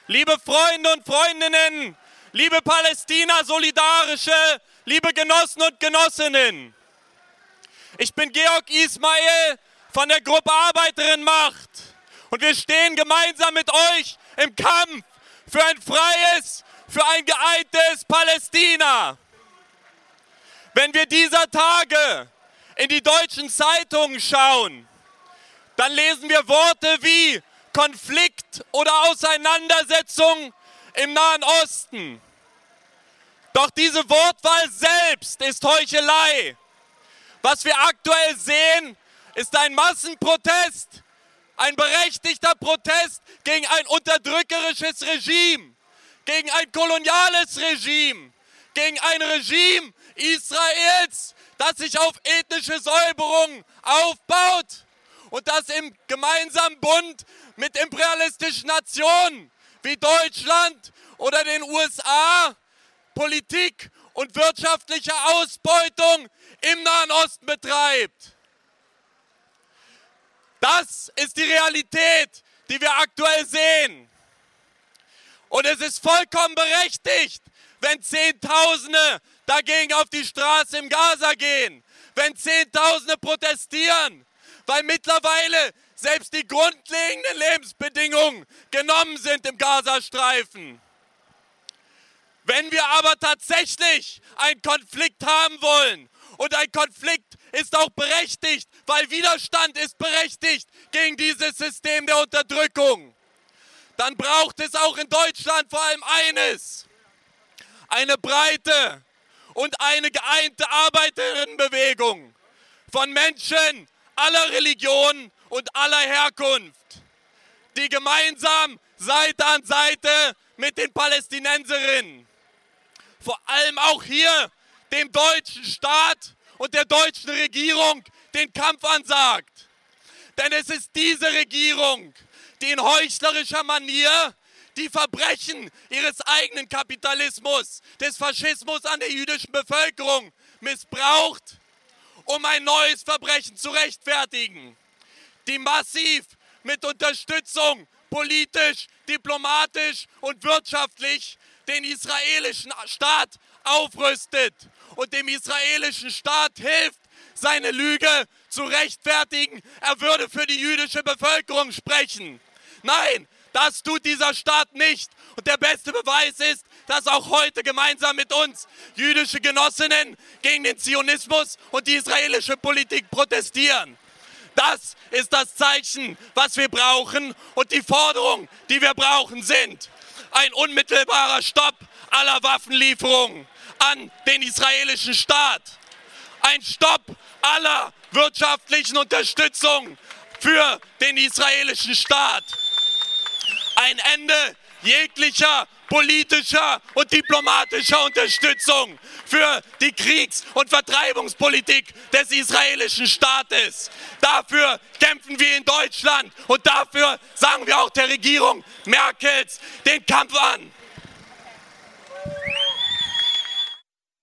liebe Freunde und Freundinnen, liebe Palästina-Solidarische, liebe Genossen und Genossinnen. Ich bin Georg Ismail von der Gruppe Arbeiterinnenmacht und wir stehen gemeinsam mit euch im Kampf für ein freies, für ein geeintes Palästina. Wenn wir dieser Tage in die deutschen Zeitungen schauen, dann lesen wir Worte wie Konflikt oder Auseinandersetzung im Nahen Osten. Doch diese Wortwahl selbst ist Heuchelei. Was wir aktuell sehen, ist ein Massenprotest, ein berechtigter Protest gegen ein unterdrückerisches Regime, gegen ein koloniales Regime, gegen ein Regime Israels, das sich auf ethnische Säuberung aufbaut und das im gemeinsamen Bund mit imperialistischen Nationen wie Deutschland oder den USA Politik und wirtschaftliche Ausbeutung im Nahen Osten betreibt. Das ist die Realität, die wir aktuell sehen. Und es ist vollkommen berechtigt, wenn Zehntausende dagegen auf die Straße im Gaza gehen, wenn Zehntausende protestieren, weil mittlerweile selbst die grundlegenden Lebensbedingungen genommen sind im Gazastreifen. Wenn wir aber tatsächlich einen Konflikt haben wollen, und ein Konflikt ist auch berechtigt, weil Widerstand ist berechtigt gegen dieses System der Unterdrückung, dann braucht es auch in Deutschland vor allem eines: eine breite und eine geeinte Arbeiterinnenbewegung von Menschen aller Religionen und aller Herkunft, die gemeinsam Seite an Seite mit den Palästinenserinnen, vor allem auch hier dem deutschen Staat und der deutschen Regierung den Kampf ansagt. Denn es ist diese Regierung, die in heuchlerischer Manier die Verbrechen ihres eigenen Kapitalismus, des Faschismus an der jüdischen Bevölkerung missbraucht, um ein neues Verbrechen zu rechtfertigen. Die massiv mit Unterstützung politisch, diplomatisch und wirtschaftlich den israelischen Staat aufrüstet und dem israelischen Staat hilft, seine Lüge zu rechtfertigen, er würde für die jüdische Bevölkerung sprechen. Nein, das tut dieser Staat nicht. Und der beste Beweis ist, dass auch heute gemeinsam mit uns jüdische Genossinnen gegen den Zionismus und die israelische Politik protestieren. Das ist das Zeichen, was wir brauchen, und die Forderungen, die wir brauchen, sind ein unmittelbarer Stopp aller Waffenlieferungen an den israelischen Staat, ein Stopp aller wirtschaftlichen Unterstützung für den israelischen Staat, ein Ende jeglicher politischer und diplomatischer Unterstützung für die Kriegs- und Vertreibungspolitik des israelischen Staates. Dafür kämpfen wir in Deutschland und dafür sagen wir auch der Regierung Merkels den Kampf an.